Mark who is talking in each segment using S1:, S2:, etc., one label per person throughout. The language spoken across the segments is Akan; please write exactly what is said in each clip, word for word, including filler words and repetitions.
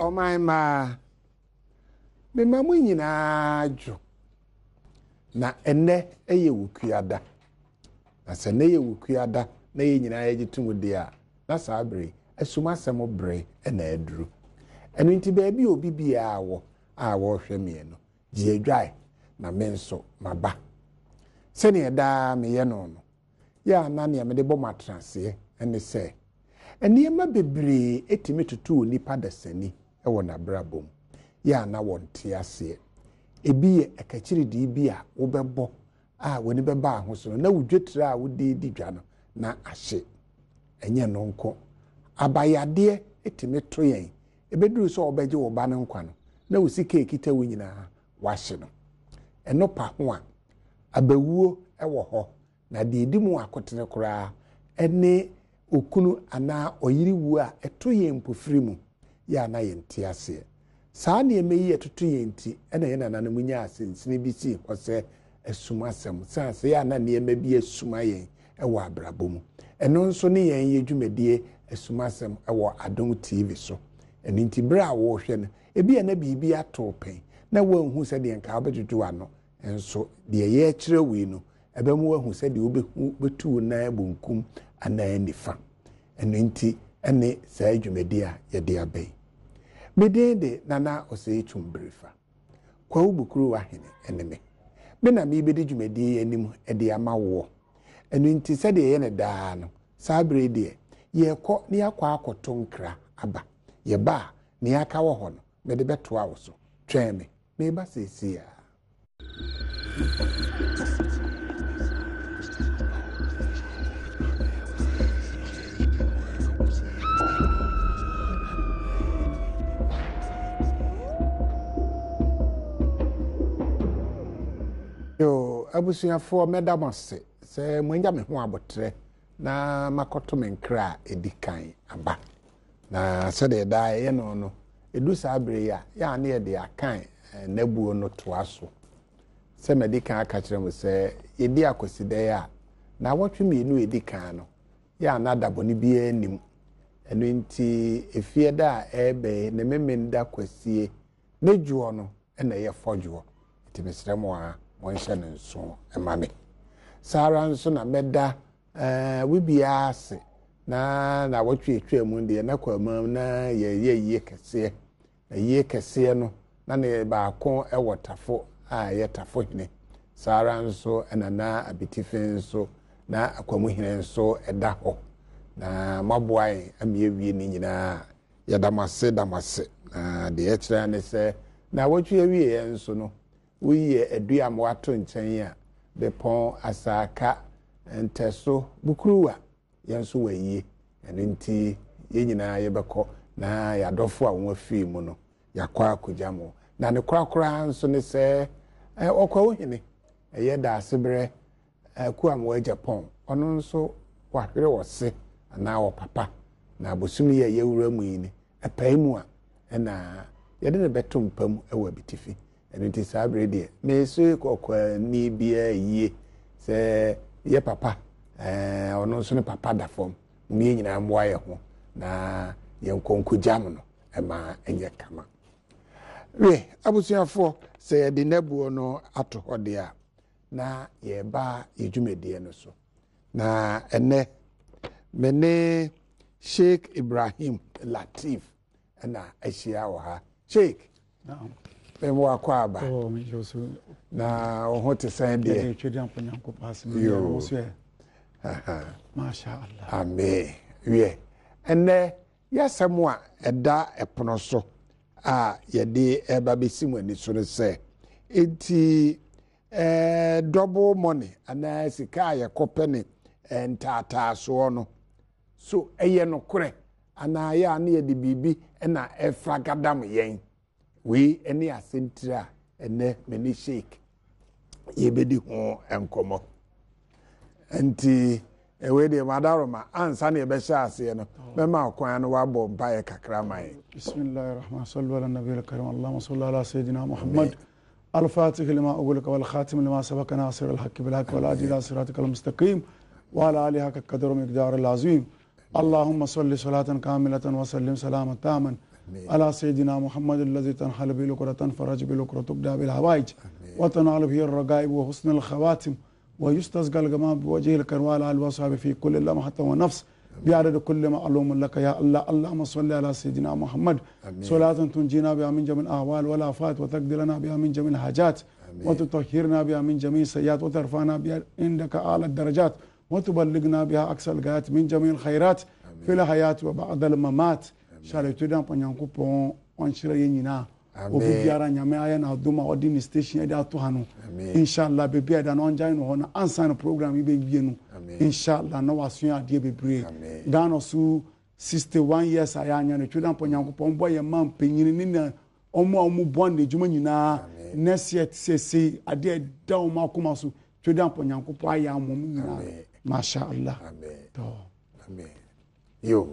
S1: my ma me mamu nyina dwo na enne eye wukuada na se ne ye wukuada na ye nyina ye gitum de a na sabre asuma semo bre na aduru eno nti baabi obi bia awo a wo hwe me no ji adwai na menso maba se ne da me ye no no ya na ne me de bo matrase ene se eniema bebre etimi tutu nipa dasani e wo na brabom ya na wonte ase ebi ye akachiri di bi a wo bebo a woni beba ahoso na wudwetira a wodi di dwa no na ahye enye no nko abayade etimi to yen ebeduru so obeje wo ba ne nkwa no na wosika ekita wo nyina wahye no eno pa ho a abawuo ewo ho na de edimu akotene kora ene okunu ana oyiri wu a eto yen mpofiri mu ya na yente ase saa ne emeyi etoto yenti ena ye nana mu nya asensene bi si ose asuma asem sanse ya na ne ema bi asuma yen ewo abrabo mu eno nso ne yen ye dwumadie asuma asem ewo Adom T V so eno nti bra wo hwe no ebi na bibi ato pen na wanhu se de nka obedwudwu ano enso de ye kire wi no ebemu wahu se de obehu betu na bonkum ana nifa eno nti ene saa dwumadie a ye de abai medede nana ose etumbrefa kwa ubukuru wahene eneme me na me bedi dwumadi anim ede ama wo enu nti se de ye ne daa no sabre de ye kɔ ne akɔ akoto nkra aba ye ba ne aka wo ho no me de beto awo so twɛn me me ba sesi a yo abusuafo medamose se mwanya me ho abotre na makoto me nkra edikan aba na se de da ye no no edu sabre ya ya na ye de akan nabuo no toaso se medikan aka kire mo se yedi akoside ya na wotwe me nu edikan no ya na daboni bi anim eno nti efie da ebe ne memenda kwasie nejuo no na ye fojuo timesremo a wonhye ne nso emame sara nso na meda eh wibia ase na na wotwe etwa mu de na kwamam na ye ye ye kese ye kese no na ne ba ko ewotafo a ye tafo hene sara nso enana abitife nso na akwamu hene nso eda ho na maboai amiewie ni nyina ya damase damase na de ekyira ne se na wotwe wie nso no wiye eduam wato nchen a bepon asaka enteso bukuruwa yenso wayi enenti ye nyina ye beko na ya dofo a won afi mu no yakwa akujamo na ne korakora nso ne se okwa ohene eye da asebre kuam wa Japan ono nso wahwere wose na wo papa na abosumi ye yewura mu yi ne epai mu a na ye de ne beto mpam ewa bitifi eno ti sabre de me so kokwa ni bia yie se ye papa eh ono nso ne papa da fom me nyina mboa ye ho na ye nkonko jam no e ma enye kama we abusuafo se ye de nabuo no ato hode a na ye ba yedwumedie no so na ene mene Sheikh Ibrahim Latif na ashia wa ha Sheikh naam bemo akwaba
S2: oh mi josu
S1: na oho te san de
S2: e twedi amponyanko pass mi yo so e
S1: aha
S2: masha Allah
S1: amen wie ene yasemu a eda epono so a yede eba besimu ani so se enti eh double money ana sika ya kopene entata so no so eye no kore ana ya na yede bibi na efragadam yen we eni asentira ene meni Sheikh yebedi ho enkomo enti ewe de madaroma ansa na ebe sha ase no mema akwan no wabo bae kakra mai
S2: bismillahir rahmanir sallu ala nabiyil karim allahumma salli ala sayidina muhammad al-fatih lima ughliqa wal khatim lima sabaqa nasir al-haqq bil haqq wal hadi ila siratikal mustaqim wa ala alihi haqqa qadru miqdar al-azim اللهم صل صلاة كاملة وسلم سلاما تاما على سيدنا محمد الذي تنحل به العقدة تنفرج به العقدة تبدأ بالحوائج وتنال به الرغائب وحسن الخواتم ويستسقى الغمام بوجه الكروال على الوصحاب في كل لمحة ونفس بعدد كل معلوم لك يا الله. اللهم صل على سيدنا محمد صلاة تنجينا بها من جميع الأهوال والآفات وتقضي لنا بها من جميع الحاجات وتطهرنا بها من جميع السيئات وترفعنا بها عندك أعلى الدرجات وتبلغنا بها أقصى الغايات من جميع الخيرات في الحياة وبعد الممات. شارعتنا بنيانكو بون أنشرا ينينا obi biara nyame aye na adoma odin station e da to ha no inshallah be bia da no njan no na answer no program be bie no inshallah na waso ade bebre Ghana su sixty-one years aya anya no tweda ponyanko pon boye man penyini ni na omo omo bon de juma nyina next year sese ade da o makoma so tweda ponyanko po aya amom nyina masha Allah to
S1: amen yo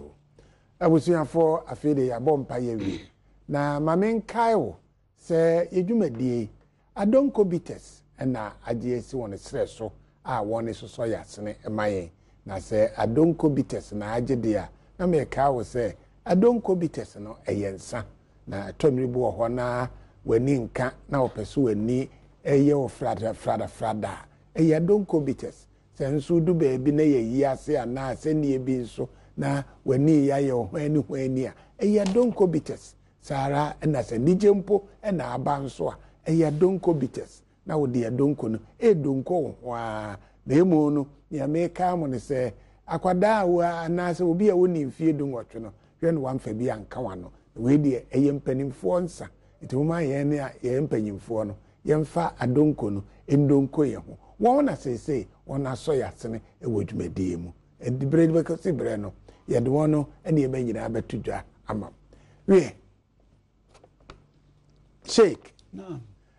S1: abusuafo afede ya bompa ye wi na mamen kaiwo se yedwumadie adonko bites na agye si won sere so a won so so yasene emaye na se adonko bites na agye dia na me kaiwo se adonko bites no eyensa na tomribu wo ho na wani nka na opeso wani eye wo frada frada frada eye adonko bites se nso du ba bi na ye yi ase ana se ne bi nso na wani ya ye ho ani ho ani a eye adonko bites Sara na se nijempo na aba nso a eya donko bites na wo de donko no e donko wa na emu no ya meka mo ne se akwada wa na se obi a woni mfie dunwotwe no hwe no wamfa bi anka wa no we de eye mpanimfo nsa ituma ye ne ye mpanimfo no ye mfa adonko no endonko ye ho won na se se won aso ya sene e wodwumadie mu edibre de be se bre no ye de won no ene ye ba nyina betudwa ama we Sheikh.
S2: Naam.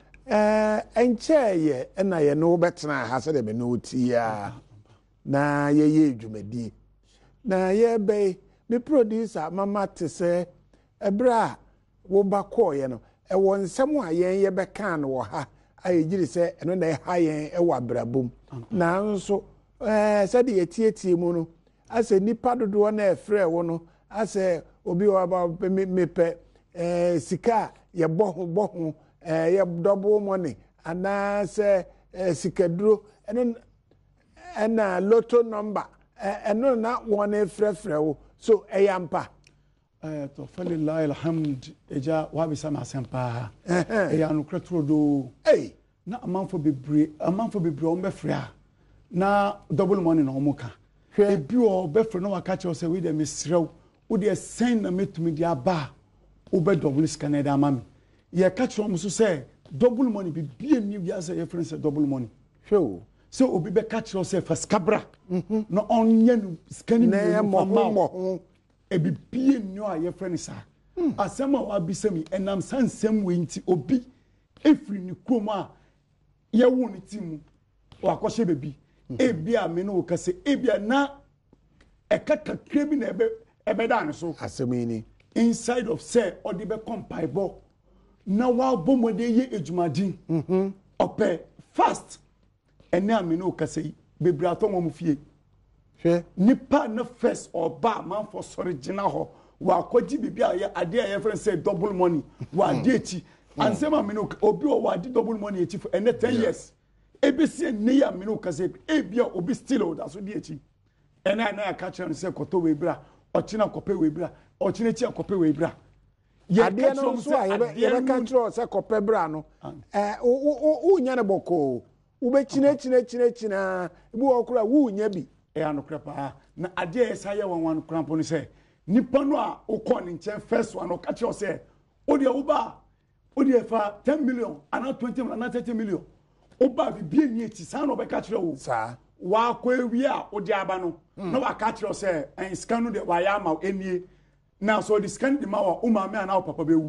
S1: Eh encheye na ye no betena ha se de me no tia. Na ye ye dwumadi. Na ye be me producer mama te se ebra wo ba ko ye no e won nsem a yen ye be kan no ha aye giri se eno na ha yen e wa brabom. Na nso eh se de ye tietie mu no ase nipa dodo na e frɛ wo no ase obi wa ba me pe eh sika ye bohu bohu eh ye double money ana se eh, sikaduro eno ena lotto number eno na wona frefre wo so eyampa
S2: eh to falillahi alhamd eja wa bi sama sempa eh ya no kretro do
S1: eh
S2: na amanfo bebre amanfo bebre o mbefre na double money na omuka e bi o befre no waka che o se we de misrew wo de sen na metumi dia aba ube double scanner da mami ye catch from so say double money be be ni bia say your friend say double money
S1: show
S2: so obi be catch you say first cabra mhm no onye no scanning
S1: na mo mo
S2: e be be ni o your friend sa asema wa bi semi enam sansem we nti obi efri ni krom a ye wo ni timu wa kwose bebi e bia me no ka say e bia na e kaka krebi na ebe ebe da ne so
S1: asemini
S2: inside of say or the be compaibo na wa bomode ye ejumadi mhm ope fast ene amino kasei bebrato mo mfie hwe nipa na first oba man for original ho wa kwaji bibia ye ade ye friend say double money wa ade echi ansema amino obi o wa ade double money echi for ene ten years ebesi ene ya amino kasei ebia obi still oda so de echi ene na ya catch am say koto we bra ochina kope we bra ochina chi akope we bra
S1: ye ade no so a ye be control se kope bra no eh wo nya ne boko wo be china china china china bi wo kura wo nya bi
S2: e anokra pa na ade e sa ye won wan krampo ni se nipa no a wo ko ni nchen first one o ka che o se o de wo ba o de fa ten million ana twenty million ana thirty million o ba bi bi ni eti sa no be ka che wo
S1: sa
S2: wa ko ewi a o de aba no na wa ka che o se en scan no de wa ya ma enie na so the scan the ma wa o ma me ana o papa bewu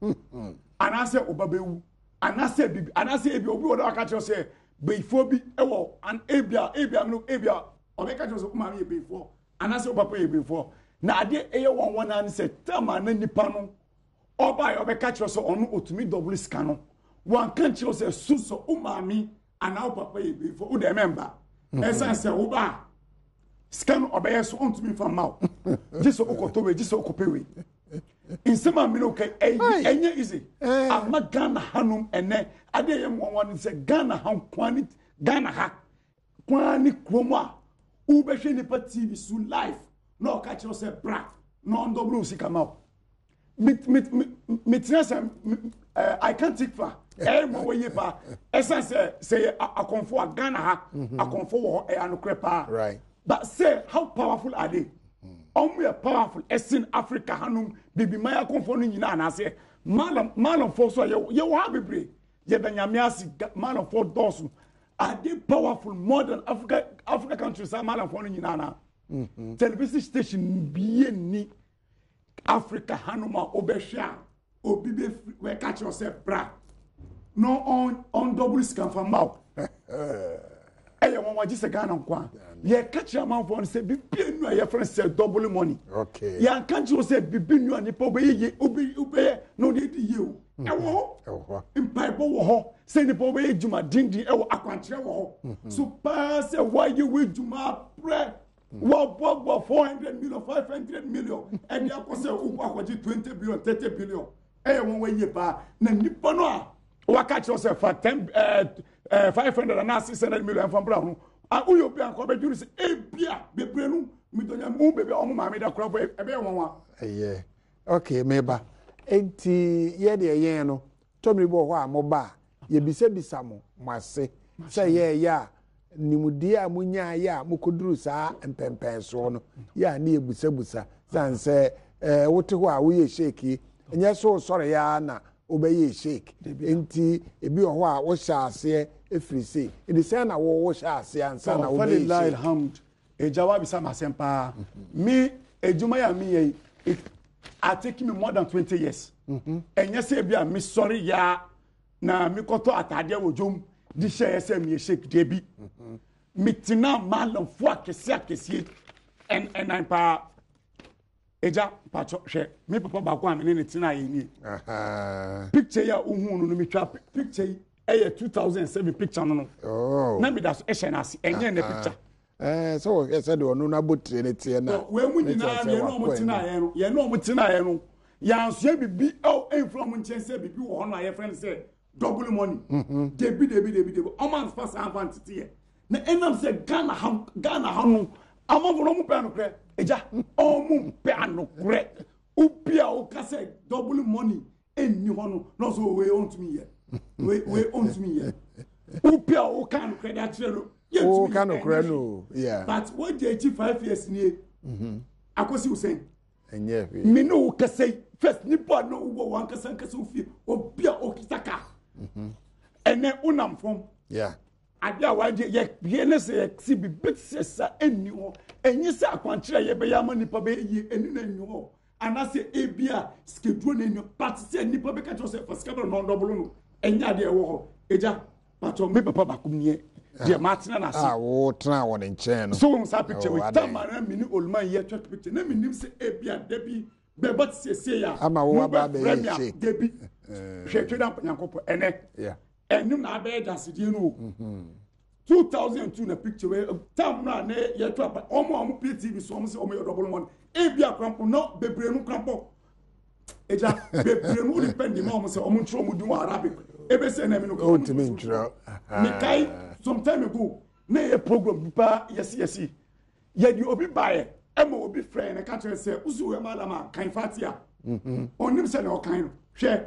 S2: ana se o ba bewu ana se bibi ana se ebi obi o da ka che o se beifo bi ewo an ebia ebia no ebia o be ka che o se o ma me beifo ana se o papa e beifo na ade eye won won an se tama na nipa no oba yo be ka che o se onu otumi double scan no wan kan che o se suso o ma me ana o papa e beifo o de member esa se o ba scan obey so ontumi fa maw jiso okotowe jiso okopewe insema me no kai enye easy ama Ghana hanum ene ade ye mo won say Ghana han kwani Ghana ha kwani kroma u be hwe ni pa T V su live no ka che say bra no ndo blu si come out mit mit mit I can't take far eh mo we pa essence say akonfo Ghana ha akonfo wo e anokrepa
S1: right
S2: but say how powerful are they um we are powerful as in Africa hanum bibi maya akonfo no nyina na say malam malam for so ye ye wa bebre ye benyame asi malam for those are they powerful more than Africa Africa countries are malam for no nyina na television station biye ni Africa hanuma obehwa obi be we catch yourself bra no on on double scan from mouth eh won waji se Ghana kwa ye catch your man for say bibi nu ye friend say double money
S1: okay
S2: ya catch you say bibi nu ani po be ye obi obi no dey di ye o e wo
S1: e wo
S2: impai bo wo ho say ni po be juma dindi e wo akwantre wo ho so pass why you we juma pre what what four hundred million five hundred million and ya ko say u akwaji twenty billion thirty billion eh won we ye ba na nipa no a waka che say for ten uh, five hundred and six hundred million from bra ho a uyo bi an ko be juru say e bia bebre nu mi donya mu bebe o mu ma me da kro e be won wa
S1: eh okay meba enti ye de yen no tomri bo ho a mo ba ye bisa bisa mo mase say ye ya nimudi a munya ya mukoduru saa empempenso no ya na ebusa busa sanse eh wote ho a wo ye shake enye so sore ya na obeye shake enti ebi ho a wo sha ase efiri se edi se na wo wo sha ase ansa na wo be
S2: shake alhamd e jawabi sama sempa mi ejuma ya mi ye it I take me more than twenty years enye se bia mi sorry ya na mi koto atade wo jom di share se mi shake debi mitina malam fo akese akese en en an pa eja pacho hwe me papa ba ko amene ne tina ye ni aha picture ya uhunu no mi twa picture e two thousand seven picture no no
S1: oh
S2: na mi da so e hwe na ase enye ne picture
S1: eh so e said onu na botre ne tie na
S2: we mu nyina ye no mo tina ye no ye no mo tina ye no ya nso bibi oh en from nchen se bibi wo no aye friend say double money debi debi debi debi o man fast advantage here na enam say Ghana ham Ghana ham amafo no mu pe no kre eja o mu pe no kre ubia o ka say double money enni ho no no so we on to me here we we on to me here ubia o kan kre da kire no
S1: o kan kre no yeah
S2: but what dey achieve five years ni mhm akosi usen
S1: enye fi
S2: me no ka say first nipa no wo wan ka san ka so fi obia o kitaka mhm ene unam fom
S1: yeah
S2: ade a waje ye ye ne se si bi bitsa eni ho enyi se akwankyere ye be ya ma nipa be yi eni na enyi ho anase ebia schedule na enyi party se nipa be ka cho se for schedule no double no enya de e wo ho eja pato me papa bakum nie de matina na se
S1: ah wo tena wo ne nchen no
S2: so we sa picture we tamara mini olman ye church picture na minim se ebia debi be but se se ya
S1: ama wo ba be ye
S2: debi hwe twa da nyankopɔ ene
S1: yeah
S2: enim na abe dasidie no two thousand two na picture we tam na na ye to apa omo omo P T V so omo se omo ye double one e bia krampo no bebre nu krampo eja bebre nu depend ma omo se omo ntro mu dun Arabic e be se na me no
S1: o timi ntro
S2: me kai some time ago na ye program pa yes yes ye di obi bae e ma obi friend na ka tell say usu we madam kan fatia mhm onim se na o kan no hwe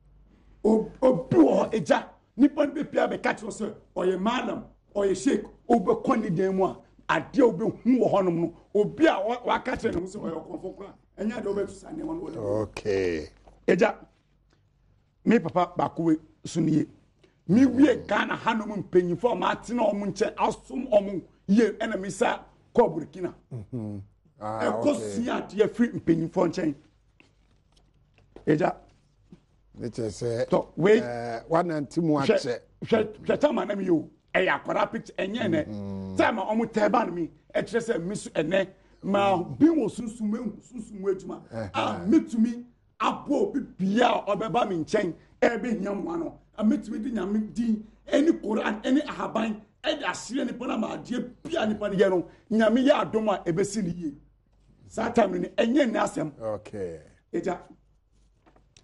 S2: obi o eja nipa be pia be catch us oye madam oye sheik obe koni den mu a ade obe hu wo honom no obi a wa catch no so oye konfo kra enya de obe tu sane won wo
S1: okay
S2: eja me papa bakowe suniye mi wie Ghana hanom mpanyifo ma ate na omu nche asom omu ye ena mi sa ko Burkina mhm ah okay e ko sia de free mpanyifo nchen eja
S1: Nete se
S2: to we
S1: eh wana ntimu ache
S2: hwe tama na mi yo e ya kwara picture enye ne tama omu teba na mi e kire se misu ene ma bi wo sunsun ehu sunsun adwuma ah metumi abo bi bia obeba mi nchen e be hiam wa no a metumi di nyame din eni Quran eni ahaban e da sire ni pona ma die bia ni pona ye no nyame ya adom a ebesi ni ye satan ni enye ni asem
S1: okay
S2: eja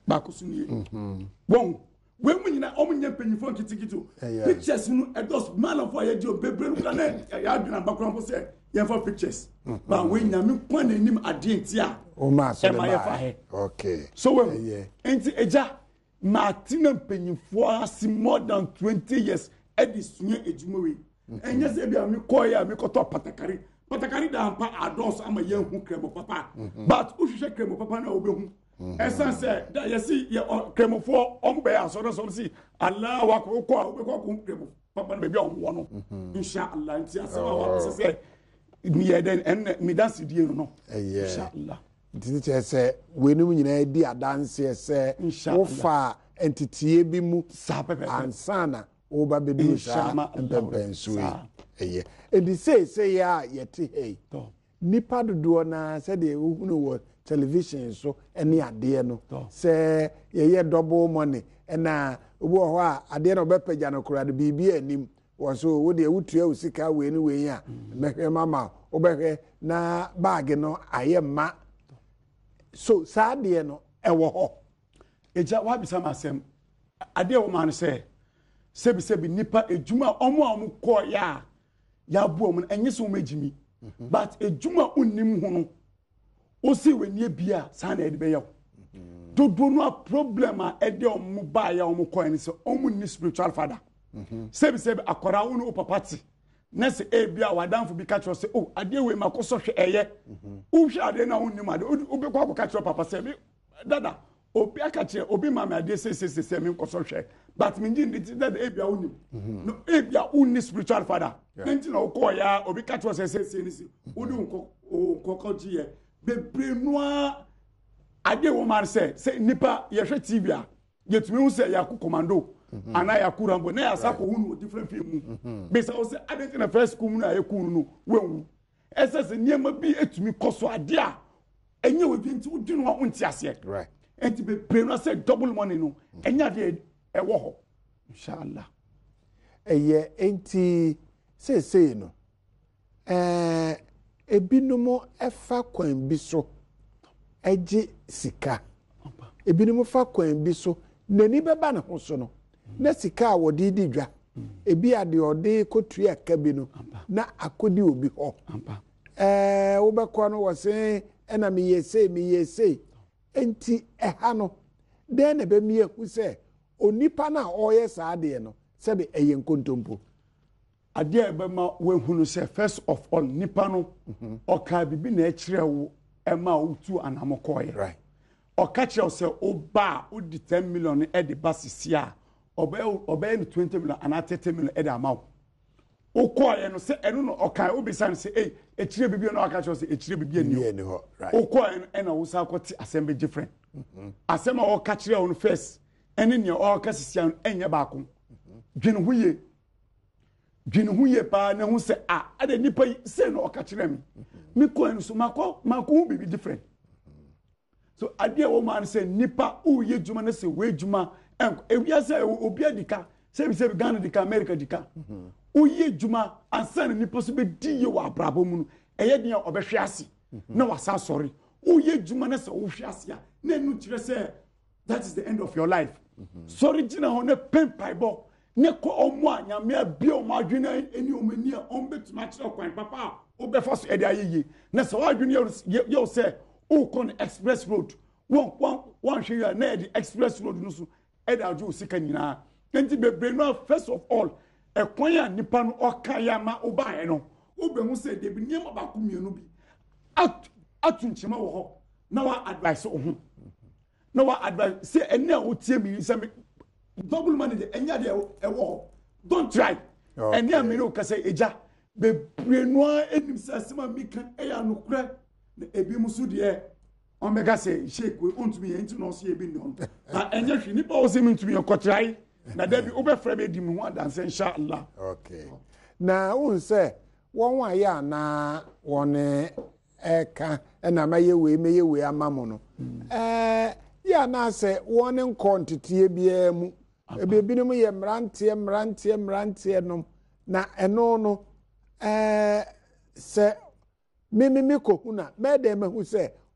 S2: ba ko so nie bon we mu nyina o mu nya panyifo kitikito pictures no edos man of aye dio bebre no kana ya adwena bakron fo se ye for pictures ba we nya me kwan anim ade ntia
S1: o ma so
S2: ba
S1: okay
S2: so we enti eja Martina panyifo asi more than twenty years edisunya ejuma we enye se bia me koya me koto patakari patakari da ampa adons ama ye hu kremo papa but uhwehwe kremo papa na obehu esan se da yesi ye kremo fo ombe asoro so si Allah wa ko ko obekọ ko kremo papa na be bia omwo no insha Allah nti asema wa se se mi ye den en mi dance die no insha Allah
S1: nti che se wenum nyina di adanse se wo fa entitie bi mu ansana oba bedu sa mpempensuwe eye edi say say ya yeti hey nipa dodo na se de hunu wo television so ene ade no se ye ye double money na obo ho a ade no bepaja no kura de bibi anim wo so wo de wutua usika we ni we a mehwe mama obehwe na bag no aye ma so sa ade no ewo ho
S2: eja wa bisa masem ade wo man se sebi sebi nipa ejuma omo a omo ko ya ya bu omo enye so megimi but ejuma unnim hu no o si we nie bia sa na ede be yaw dodo no problem a ede omo ba ya omo ko ni se omo ni spiritual father sebi sebi akora wo no papati na se e bia wadanfo bi ka tro se oh ade we makoso hwe eye wo hwe ade na unnim ade obi kwa ka tro papa se bi dada obi aka kire obi mama ade se se se se me nkoso hwe but me ndi that ebia unim no ebia uni spiritual father enti na okọ ya obi ka tro se se se ni si odi nko nko ji ye bebre noa ade wo mar se se nipa ye hwe T V a yetumi hu se ya ku commando ana ya ku rambo na ya sako hu different film be se o se ade na first school na ya ku no wenwu ese se niema bi etumi koso ade a enye we bi nti odi no unti ase
S1: right
S2: enti be pray no say double money no enya de ewo ho inshallah
S1: eye enti say say no eh ebinumo efa kwan bi so eje sika ebinumo fa kwan bi so nani beba ne ho so no na sika a wodi di dwa ebi ade ode kotu aka bi no na akodi obi ho eh wo be kwa no wo se ena me yese me yese enti eha no den na be mie hu se onipa na oye saade no sebe eye nkontompo
S2: ade e be ma we hunu se first of all nipa no oka bibi na ekire wo e ma otu anamokoye
S1: right
S2: oka kire se oba odi ten million e de basisia oba oba ni twenty million ana thirty million e de amawo okoye no se enu no oka obisan se eh ekire bibi no oka kire se ekire bibi ani
S1: ho right
S2: okoye e na wo sa kwoti assembly different asema oka kire wo no first ene ne oka sisia enye baako dwene huye dwene huye pa na hu se a ade nipa se no oka kire mi mi ko en so mako mako bibi different so ade wo man se nipa uye djuma na se we djuma en ewia se obi adika se bi se bi Ghana dika America dika uye djuma ansan nipa so be di ye wa abrabo mu no eye dia obehwe ase na wasa sorry uye djuma na se wo hwe ase a na enu kire se that is the end of your life sorry jina ho na pen paibo ne ko omo anyame abia o ma adwene eni o mani a on betuma kire kwan papa o be fa so e de ayeye na se wa adwene ye se o kon express road one one one hwe ya na the express road no so e da jo sika nyina enti bebre no first of all e kwan ya nipa no oka ya ma o ba he no o be hu se de bi niam ba ku mienu bi atu nchima wo ho na wa advice o hu na wa advice say ene a wo tie mi say double money de enya de e wo don't try ene a me no ka say eja bebre no enim sasema mi kan e ya no kura na ebi musu de on mega say shake we on to me enti no so ebi no na enya hwi ni ba o se mi ntumi e kotrai na da bi obe frame di mi ho dance inshallah
S1: okay na won say won wa ya na won eka na maye we meye we amamo no eh ya na say won nkontetie bia mu ebe binum ye mrantie mrantie mrantie no na eno no eh se mimi miko huna mede mehu se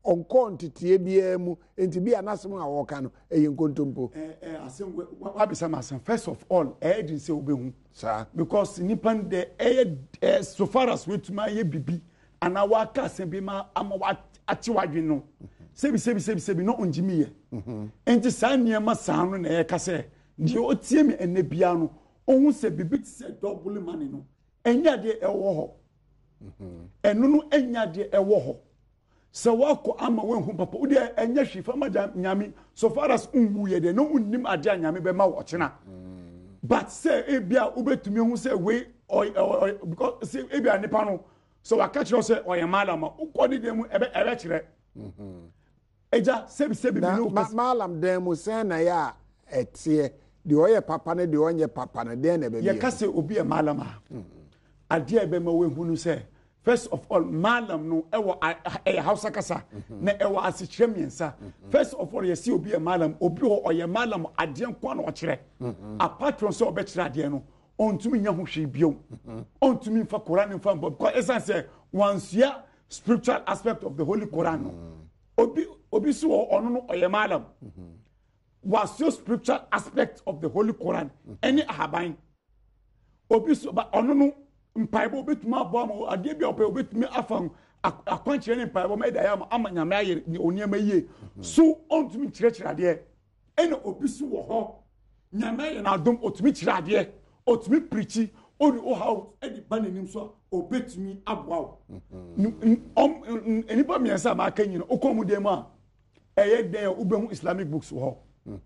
S1: onko ntitie bia mu enti bia nasem a woka no eye nkontompo
S2: eh eh asem wa be some asem first of all eh didn't say obehu
S1: sir
S2: because nipan de eh so far as we to my bibi and our waka asem bi ma ama wa ati wadwe no sebi sebi sebi sebi no onjimi ye enti saa niema saa no na ye ka se de otie me ene bia no ohun se bibi ti se double money no enya de ewo ho enu no enya de ewo ho se wako ama wenhu papa udi enya hwifa ma nyame so far as unwu ye de no unnim ade nyame be ma wo chena but say ebia ubetumi hu say we because say ebia nipa no so waka kire say oye malama ukodi dem ebe ebe kire eja sebi sebi bi no
S1: malam dem mu say na ya etie de oye papa ne de onye papa ne de na be
S2: ye ka say obi e malama ade ebe ma wenhu no say first of all malam no ewo e Hausa kasa na ewo asikyire miensa first of all ye see obi e malam obi ho oye malam ade nkwa na o kire apart from so obekire ade no ontumi nya ho hwe biom ontumi mfa Quran mfa because essence say once ya spiritual aspect of the Holy Quran no obi obi so ono no oye malam was your spiritual aspect of the Holy Quran any ahaban obi so ba ono no mpaibo betuma abo ma ade bia ope betumi afan akwankyere ne mpaibo ma da ma amanyame aye oniema yie so ontumi kyerɛkyerɛ ade ene obi so wo ho nyame ye na adom otumi kyerɛ ade otumi preachi odi o how edi banenim so obetumi aboa om enipa miensa ma kanyi no okomu dem a eye den ubehu Islamic books ho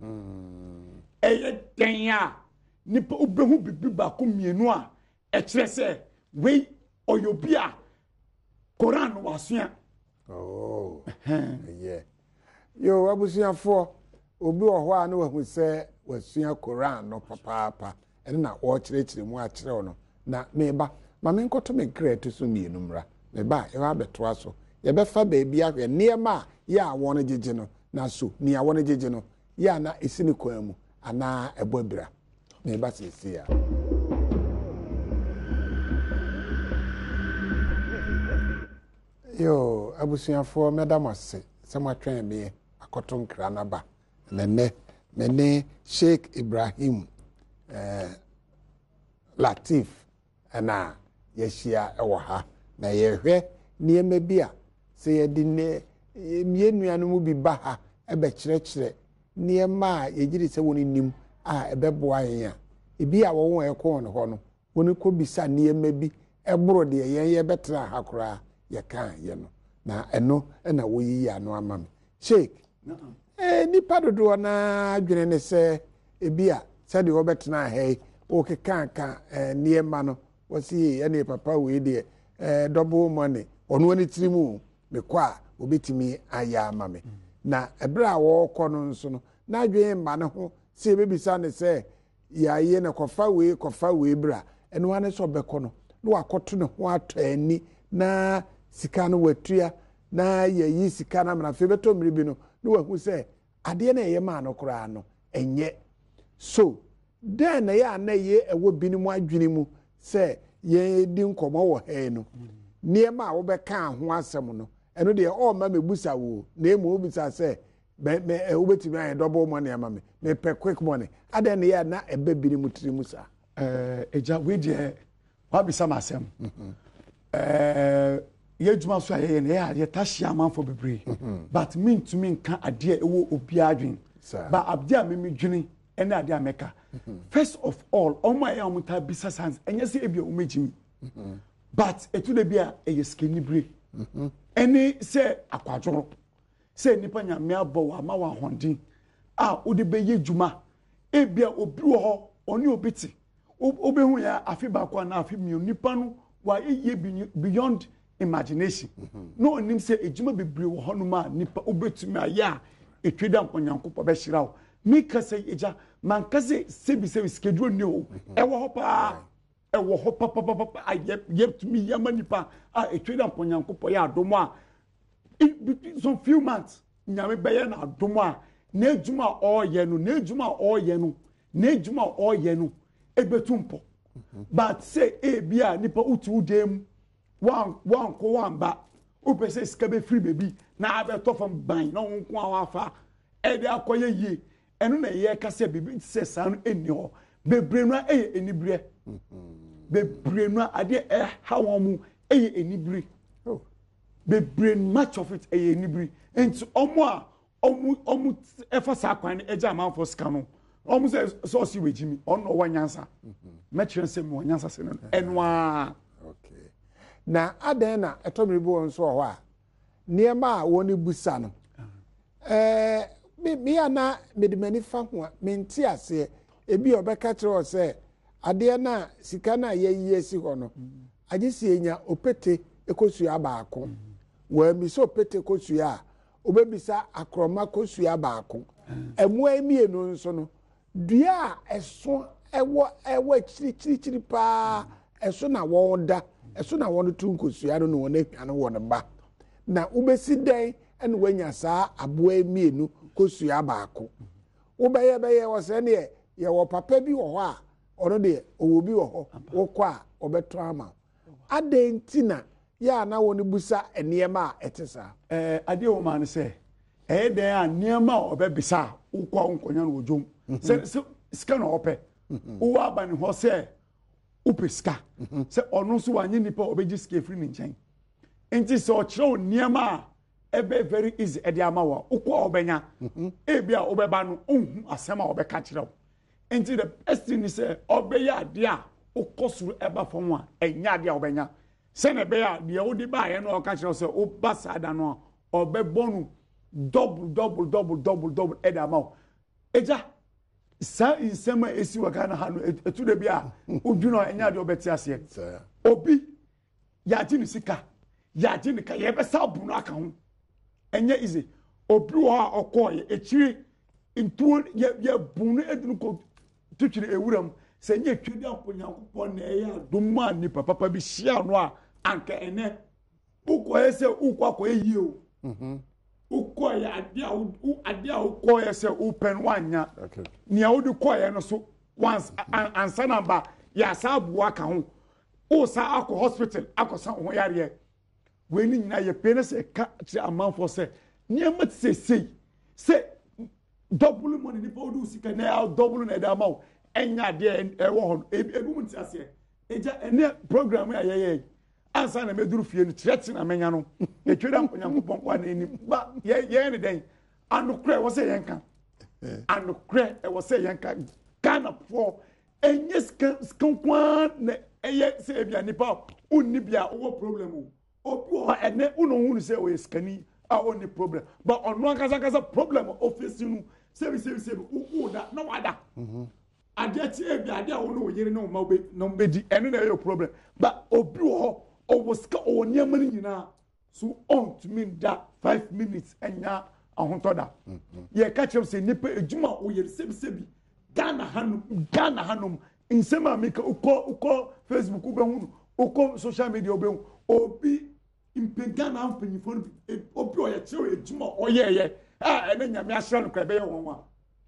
S2: eye den a nipa ubehu bibi ba ko mienu a e kire se we oyobia Quran wasua
S1: oh yeah yo abusuafo obi wo a na wahu se wasua Quran no papa papa ene na wo kire kire mu a kire no na meba ma me nkoto me kreto so mienu mra meba e wa beto aso ye be fa ba bia hwe niema ya awon jeje no na so ni awon jeje no ya na esini kwan mu ana ebobira meba sisi ya yo abusuafo medamase samatwen me akoton krana ba nene mene Sheikh Ibrahim eh Latif ana yeshia ewo ha na yehwe niema bia se yedi ne mienua no mu bi ba ha ebe kyerɛkyerɛ niema a yegiri se woni nim a ebeboa yen a ebi a wo won ekɔ no ho no woni ko bisa niema bi eboro de yen ye betra ha kora ye kan ye no na eno na wo yi ya no ama me Sheikh eh nipa dodo na adwene ne se ebi a se de wo betra ha o ke kan kan niema no wasi ye ne papa we de eh double money ono woni tirimu me kwa obetimi aya ama me na ebra wo kɔ no nso no na adwene ma ne ho se bebisa ne se ya ye ne kofa we kofa we bra eno ane so bekɔ no no akoto ne ho atɔ ani na sika no watua na yayi sika na mna fe beto mmiri bi no no wahu se ade na ye ma no kora no enye so den na ya na ye ewo bi ni mu adwene mu se ye di nkomo wo he no niema a wo be kan ho asem no eno de o ma mebusa wo na emu obusa se me me e obetimi aye double money ama me me pe quick money ade na ya na ebe bi ni mu tiri mu sa
S2: eh eja we de wa bi sama asem eh ye djuma so aye na ya ye tashi amanfo bebre but mean to mean kan ade ewo obi adwen ba abde a memi dwene ene ade ameka first of all omo aye omuta bisa sans enye se ebi o megimi but etu de bia eye skeni bre ene se akwadworo se nipa nyame abo wa ma wa hondin a odi be ye djuma ebia obi wo ho oni obiti obehu ya afi ba kwa na afi mi nipa no wa ye beyond imagination no onim se ejuma bebre wo ho no ma nipa obetumi aya etweda nkonyankopo be hirawo mi kase eja man kase sebi sebi schedule ni o e wo ho pa e wo ho pa pa pa pa yep to me yama nipa a etweda nkonyankopo ya adomo a some few months nyame be ye na adomo a na ejuma o ye no na ejuma o ye no na ejuma o ye no ebetumpo but say e bia nipa uti udem wan wan ko wan ba o pese sika be free baby na abeto fam ban na won ko afa e de akoye yi eno na ye kase bibi se san eni ho bebre no eye enibire bebre no ade e ha won mu eye enibire oh bebre much of it eye enibire enti omo a omu omu efa sa kwan eja man for sika no omu se so si wejimi ono wanyansa metren se me wanyansa se no enwa
S1: okay na adan na etomiri bo nso ho a niema a woni busa no eh me me ana medimani fa ho a menti ase ebi obeka kire o se ade na sika na yeyi si ho no agisi enya opete ekosua baako wa mi so opete kosua obebisa akroma kosua baako emu emienu nso no dua eso ewo ewo chiri chiri chiri pa eso na woda eso na wono tunkosua no no wona hwa no wona ba na ubesi den ene wanya saa aboa emienu kosua baako ubeye beye wo se ne ye wo papa bi wo ho a ono de owo bi wo ho wo kwa obeto ama adentina ya na woni busa eniema a etesa
S2: eh ade wo man se eh den a niema obebisa ukwa nkonya no wojom se sika no ope wo aba ne ho se upeska se ono so wanye nipa obeji sika free ni nchen enti se o kire niema ebe very easy ede ama wa ukwa obenya e bia obeba no ohun asema obeka kire enti the best thing is say obeya ade a ukosuru eba fom a enya ade a obenya se ne be a de wodi ba ye no oka kire se o basada no obebonu double double double double double ede ama eja sa insema esi wakana hanu etu de bia odwuno enya de obeti ase obi ya ji ni sika ya ji ni ka ye be sa bu no aka ho enye ize obi wo a okoye ekiri ntuo ye ye bunu edunu ko tutwiri ewuram se nye twedi akonyankopɔ na eya adoma ni papa bi hia no a anka ene ukoye se ukwa koye yi o mhm ukoye ade a u ade a ukoye se upen wanya okay ni a wodi koye no so once ansa namba ya sabu aka ho o sa akọ hospital akosa ho yare we ni nyina ye pene se ka ti amanfo se ni amat se sei se double money ni podu sika na double na da mawo enya de e wo ho ebu mu ti ase eja ene program ya ye ansa na meduru fie no tireti na menya no e tweda nkonyankopon kwa na ni ba ye ye ne den anokre wo se yenka anokre e wo se yenka Ghana for enye skankwan na eye se bia nipa unni bia wo problem o obi o ene unu hunu se o skani a oni problem but ono kasa kasa problem office nu se bi se bi se u da na wada mhm ade ti e bia ade a wo no yire na ma obe no be di ene na your problem but obi o o was ka o niam ni nyina so on to mean that five minutes enya ahonto da ye ka chem se nipa ejuma o yire se bi se bi Ghana hanum Ghana hanum insema meka uko uko Facebook ubehunu uko social media ubehunu obi impegana ampenyifo obi oye chewe ejuma oyeye ah ene nyame ahira no krabe ye wonwa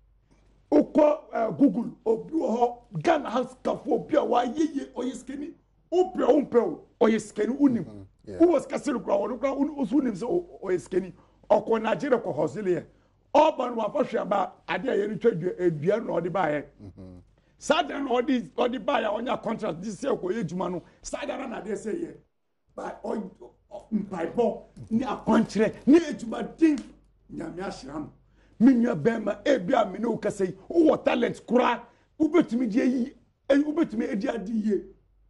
S2: uko Google obi ho Ghana has kafo obi a wa yeye oye skeni obi ompe oye skeni unim who was kaselu kwa wonu kwa usunim se oye skeni okọ Nigeria ko hosile Oban wa fa hweba ade a ye ni twadua edua no ode baaye mhm sada no ode ode baaye onya contract this say ko ye djuma no sada na de say ye ba o mpaibo ni akontre ni edjuma din nyame ahira no menua bema ebia me no kasei wo talent kura ubetumi die yi ubetumi edi adi ye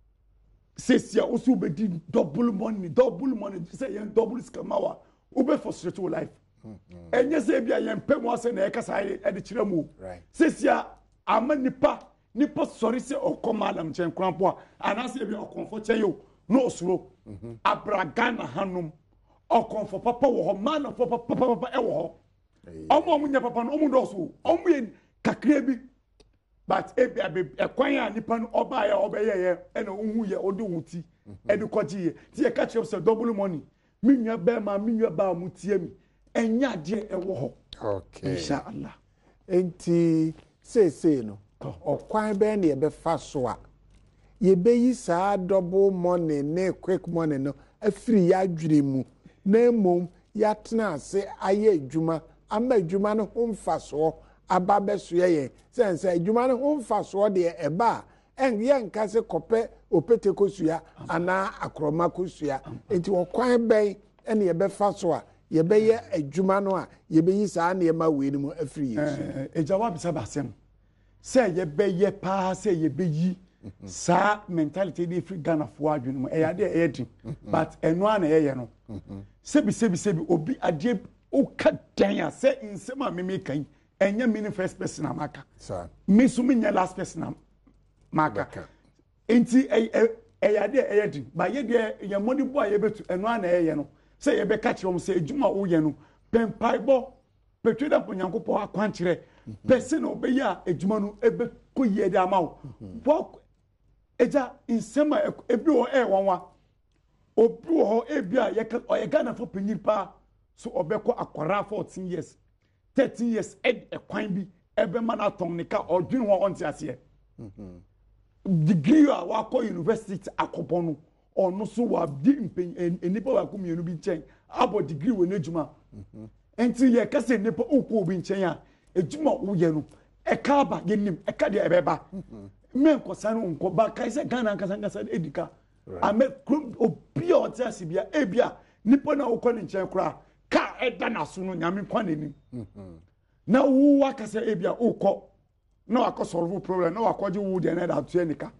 S2: sesia wo so ubedi double money double money say ye double skamawa ube frustrate your life enye se bia ye mpem ase na ekasa e de kire mu sesia ama nipa nipa sori se okoma lam chen krampo ana se bia okonfo cheyo no osuro abragana hanum okonfo papa wo ho man fo papa papa e wo ho omo omo nya papa no omo do so omo ye kakre bi but e bia e kwan ya nipa no oba ya obeye ye e na ohu ye ode wuti e de koji ye ti e ka chere se double money minwa ba ma minwa ba mu tie mi enya de ewo ho
S1: okay
S2: insha Allah
S1: enti say say no okwan be na ye be fa so a ye be yi saa double money ne quick money no afiri ya adwire mu na emom yatena ase aye adwuma ama adwuma no ho mfaso aba besoye ye sense adwuma no ho mfaso de eba en ye nka se kope opete kosua ana akroma kosua enti okwan ben ene ye befa so a ye beye adwuma no a ye beyi saa na ye ma we ni mu afiri yesu
S2: ejawa bisa basem se ye beye pa se ye beyi sa mentality dey free Ghana for adwunu mu e ya de e di but eno ana ye ye no sebi sebi sebi obi ade o ka dan ya se insema me me kan enya me first person amaka
S1: sir
S2: me so me nya last person amaka enti e e ya de e di ba ye de ye money boy ye betu eno ana ye ye no se ye be ka kire om se ejuma wo ye no pen paibo petweda ponyankopo akwankyere person obeya ejuma no ebe ko ye de amawo bo eja insema ebi o e wanwa obi ho ebi a ye ye Ghana for penyin pa so obeko akwara fourteen years thirteen years ed ekwan bi ebe mana ton nika odwin ho onti ase mhm degree a wa ko university akopon no ono so wa di enipa wa kumienu bi chen abo degree we nejuma mhm enti ye kase nipa okwo obi nchen a ejuma wo ye no e ka ba ye nim e ka de ebeba men ko san unko ba kai se Ghana nkasa nkasa edika ame obi o ti asibia ebia nipa na wo ni nchen kura ka eda na so no nyame kwa nani na wo wakasa ebia ukọ na wakọ solve problem na wakọ je wo de na da to enika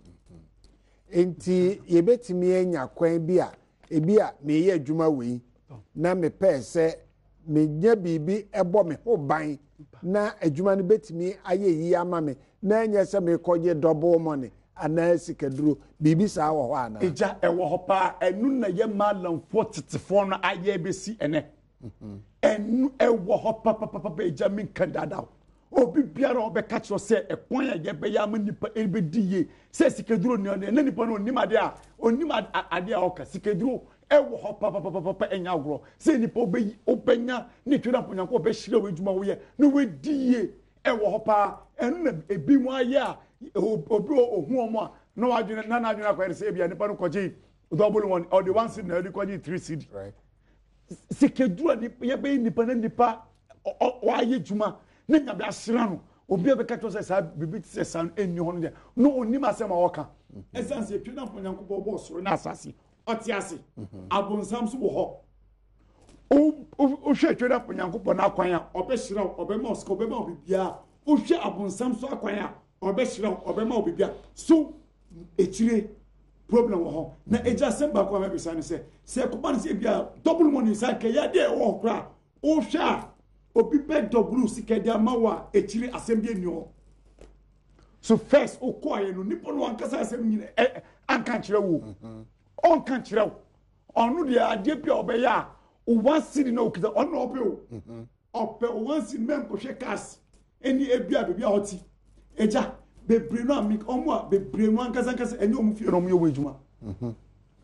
S1: enti ye betimi anya kwan bi a ebi a me ye adwuma we na me pese me nya bibi ebo me ho ban na adwuma no betimi aye yi ama me na anya se me koje double money ana sikaduro bibi sa wo ho ana
S2: eja ewo ho pa enu na ye malamfo tetefo no aye besi ene enu ewo ho pa pa pa pa eja min kandada obi biara obe ka kiro se ekwan ya ye be ya manipa ebe diye se sikaduro ni ona na nipa no onimade a onimade ade a oka sikaduro ewo ho pa pa pa pa enya agro se nipa obe obenya ni twira ponyanko obe hire wadwuma wo ye no we diye ewo ho pa enu na ebi mu aye a obi ohun omo a no wadwene na na adwene akwere se ebia nipa no koji double one or the one seed na edi koji three seed
S1: right
S2: sikaduro ni ye be nipa na nipa wa aye dwuma na nya be asira no obi be ka to se sa bibi se san enni ho no de no onim asema woka essence etwe na ponyanko bo bo soro na asase oti ase abonsam so wo ho o o hwe etwe na ponyanko bo na akwan a obe hira obe ma oska obe ma obibia o hwe abonsam so akwan a obe hira obe ma obibia so echire problem wo ho na eja semba kwa mebisa ni se se ko ban se bia double money sa ke ya de wo kra o hwa obi be double sika dia mawa echire asem bia ni ho so first o ko aye no nipo no ankasa asem nyine anka kire wo on kan kire wo onu de ade bia obe ya o one city na okita on obe o ope o one city mem ko hwe cars eni ebia bebia hoti eja bebre no amik omo a bebre no ankasa ankasa enye omu fie no omo yewo ejuma mhm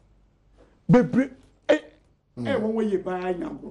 S2: bebre eh eh won we ye ba anyangro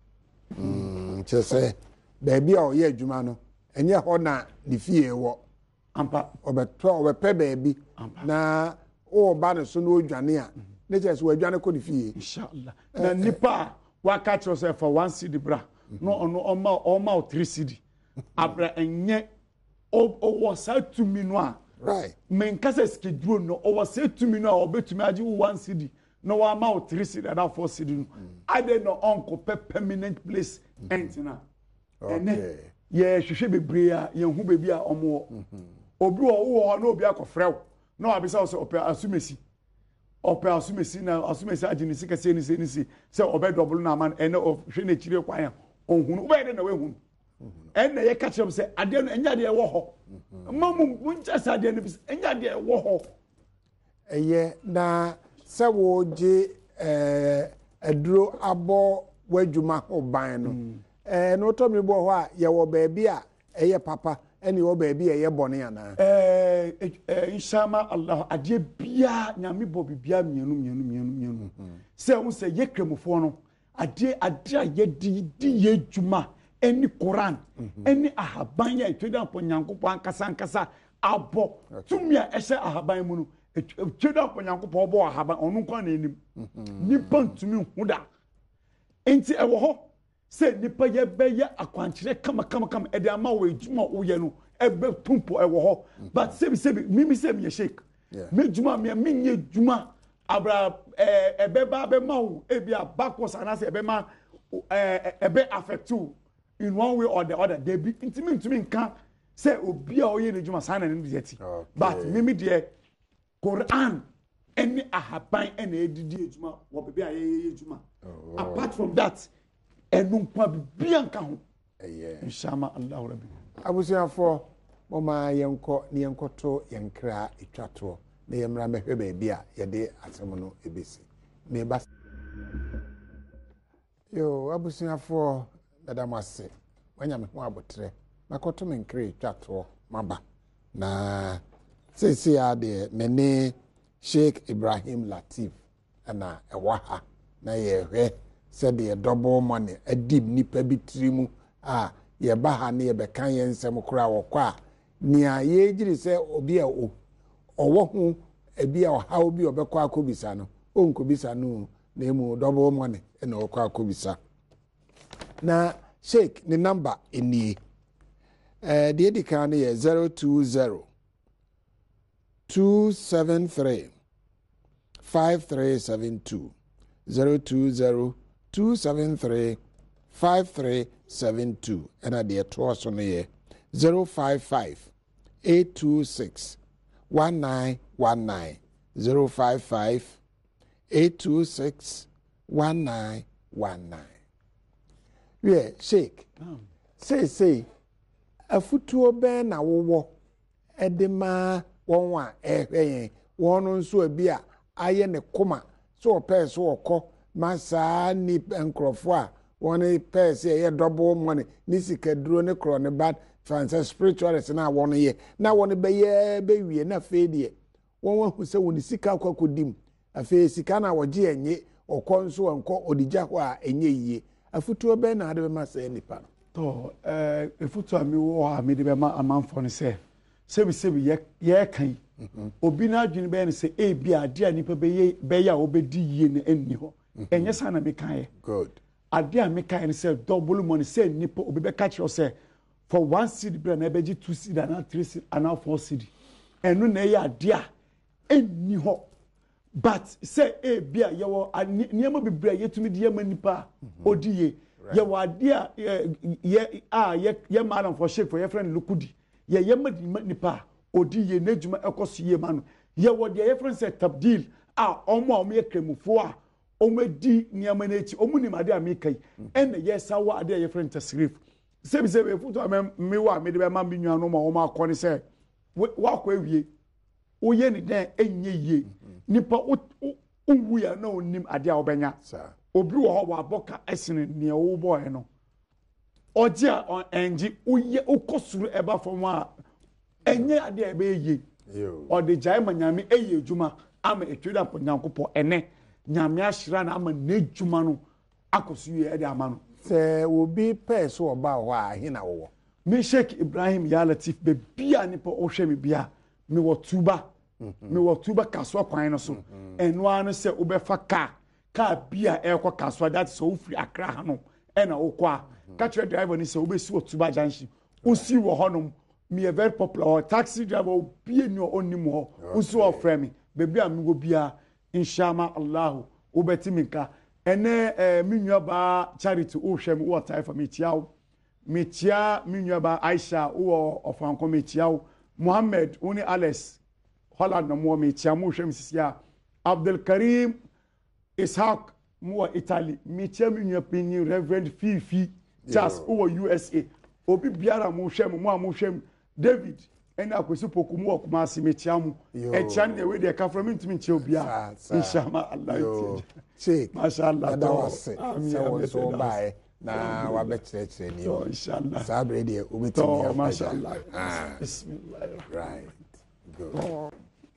S1: mm chese baby a o ye ejuma no enye ho na ni fie wo
S2: ampa
S1: obeto obepe baby na o ba ne so no odwane a ne chese wo adwane ko ni fie
S2: inshallah na nipa wa catch yourself for one city bra no ono oma oma three city abra enye o o wasa to me no a
S1: right
S2: men kasa schedule no o wasa to me no a obetumi agi one city no wa ma o three city that four city no I dey no uncle permanent place entina
S1: okay
S2: ye hwehwe bebre a ye hu bebi a omo obi wo wo na obi akofrew na wa bisa so ope asumesi ope asumesi na asumesi agini sika se ni se ni se se obe double na man ene of hwe na chire kwan ya ohunu obe de na we hunu ene ye ka kire se ade no enya de e wo ho mamu muncha sa de no enya de e wo ho
S1: eye na se wo je eh aduro abo wadwuma ho ban no eh no to me bo ho a ye wo baabi a eye papa ene wo baabi eye bone ana
S2: eh eh inshallah Allah ade bia nyame bo bibia mienu mienu mienu mienu se wo se ye kremufo no ade ade ye di di ye dwuma eni Quran eni ahaban ya tweda po nyankopɔ ankasa ankasa abo tumia ehye ahaban mu no tweda po nyankopɔ bo ahaban onu kwa na enim nipa ntumi huda enti ewo ho se nipa ye be ye akwankyere kama kama kama e de ama wo ejuma wo ye no ebe tumpo ewo ho but se bi se bi mimi se mi ye shake me juma me me nye juma abra eh ebe ba be ma wo e bia backwards and say ebe ma eh ebe affect you in one way or the other they be intimate to me nka say obi a oye ne juma sana ne bi yeti but mimi de Quran any ahaban any edidi ejuma wo be a ye ejuma apart from that enu kwa bibia nka ho eh inshallah Allah rabbi
S1: abusiafo mo ma yenko ne yenkoto yenkra etwato na yemra mehwe ba bia yede asem no ebesi me ba yo abusiafo dada mase wanya me ho abotre makoto me nkra etwato maba na sisi ya de mene Sheikh Ibrahim Latif ana ewaha na yehwe said the double money adib nipa bitrimu a ye ba ha na ye be kan ye nsem kura wo kwa nia ye giri se obi a o owo hu ebi a ha obi obekwa akobisa no onkobisa no na emu double money na okwa akobisa na Sheikh ni number eni eh de edika na ye zero two zero two seven three five three seven two zero two zero two seven three five three seven two and at the toss on the zero five five eight two six one nine one nine zero five five eight two six one nine one nine. Yeah, Sheikh. Um. Say say a futuo ben na wo edema won wa ehwe won nso abia aye ne koma so pe so okọ masa ni enkrofo a won pe se ye double money ni sikaduro ne kro ne bad fancy spiritualist na won ye na won be ye be wie na fe de won wa hu se won sika kwakodim afi sika na woje enye okọ nso anko odigya ho a enye yiye afutuo be na ade be masa nipa
S2: to eh efutuo mi wo ha mi de be ma amanfo ne se sebi sebi ye ye kan obi na adwene be ne se e bi ade a nipa be ye be ya obedi yie ne enni ho enye sa na me kan ye
S1: good
S2: ade a me kan ne se double money se nipa obi be catch you say for one seed bre na beji two seed and three seed and four seed enu na ye ade a enni ho but say e bi a ye wo niam be bre ye tumi de ma nipa odi ye ye wo ade a ye a ye madam for shake for your friend Lukudi ye ye nipa odi ye nejuma ekoso ye ma no ye wo de ye friend say tabdil a omo a omo ye kremufo a omo di niam na echi omo ni made amekai en ye sawo ade ye friend tasrif sebi sebi futo am me wa me de be ma me nua no ma omo akọ ni say wa kwa ewie wo ye ni den enye ye nipa owu ya na onim ade a obenya obi wo ho wa boka esene ne wo boy no oje a enji uye ukosuru eba from a enye ade ebe ye o de jai manyame eye ejuma ama etweda po nyankopɔ ene nyame ahira na ama nejuma no akosu ye ade ama no
S1: se obi pese oba ho a hina wo
S2: me Sheikh Ibrahim Ya Latif be bia ne po ohwe me bia me wo tuba me wo tuba kaso kwan no so eno anu se obefa ka ka bia ekɔ kaso that so free Accra ha no ena okwa catch driver ni se obesi otuba junction usi wo honom me a very popular taxi driver obie ni onim ho usi wo frame me bebi am go bia inshallah Allah obeti minka ene eh, minua ba charity o hwem wo tai for me tiawo me tia minua ba Aisha wo ofanko me tiawo Muhammad uni Alex Holland no mo me tia mo hwem sisia Abdul Karim Ishaq mo Italy me tia minua pini Reverend Fifi Charles over U S A obi biara mo hwem mo mo hwem David ena akwesi poku mo okuma asimetia mo e chan de we de ka from ntimi nche obia inshallah Allah
S1: Sheikh
S2: mashallah
S1: da wase so so bae na wa be kire kire ni
S2: inshallah
S1: sabre de obetimi
S2: ya mashallah bismillah
S1: right good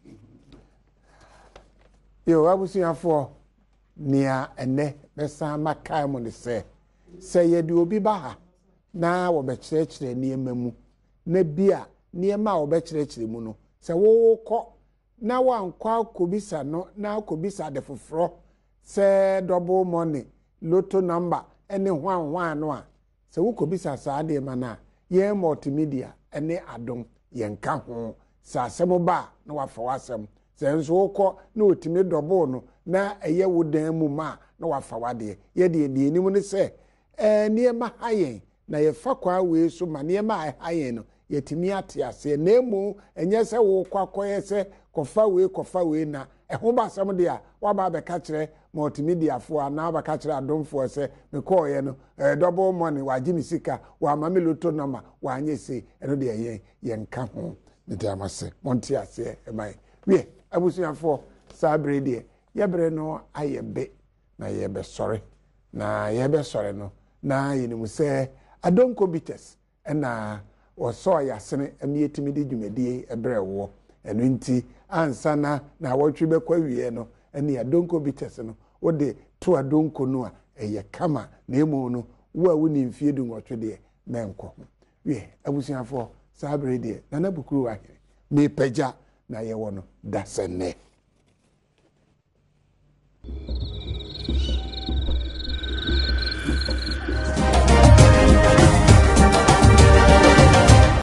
S1: yo abusuafo nia ene besa makai mo ne se se ye de obi ba ha na wo be kire kire ni emamu na bia niema wo be kire kire mu no se wo ko na wa nkwa kobisa no na kobisa de foforo se double money loto number ene hwan hwan no a sɛ wokɔbisa saa deɛ ma na yɛn multimedia ene adom yɛn ka ho saa asɛm ba na wafa wasɛm sɛ nso wokɔ na otimi dɔbo no na ɛyɛ wo dan mu ma na wafa wadeɛ yɛde deɛ nim ne sɛ eh nneɛma ha yɛn na yɛfa kwa wei so ma nneɛma a ha yɛn no yɛtimi ate ase na emu ɛnyɛ sɛ wo kɔ akɔyɛ sɛ kɔfa wei kɔfa wei na ɛho ba asɛm de a waba bɛka kyerɛ multimedia fo a na bɛka kyerɛ adomfo sɛ mekɔɔyɛ no eh double money wagye me sika wa ma me loto number wa anye se ɛno de yɛn yɛn ka ho ne de amase monte ase ɛman wie abusuafo saa bere de yɛbere no ayɛ be na yɛbɛsɔre na yɛbɛsɔre no na yɛnim sɛ adonko bites ɛna wɔsɔ yasene amietimi de dwumadie ɛbrɛ wo ɛno nti ansa na na wɔtwe bɛkɔ wie no ɛne adonko bites no wode to adonko no a ɛyɛ kama na emu no wo a woni mfie du nwɔtwe de mɛnkɔ ho wie abusuafo saa bere de na na bukuru ahene me pagya na yɛwɔ no dasɛnɛ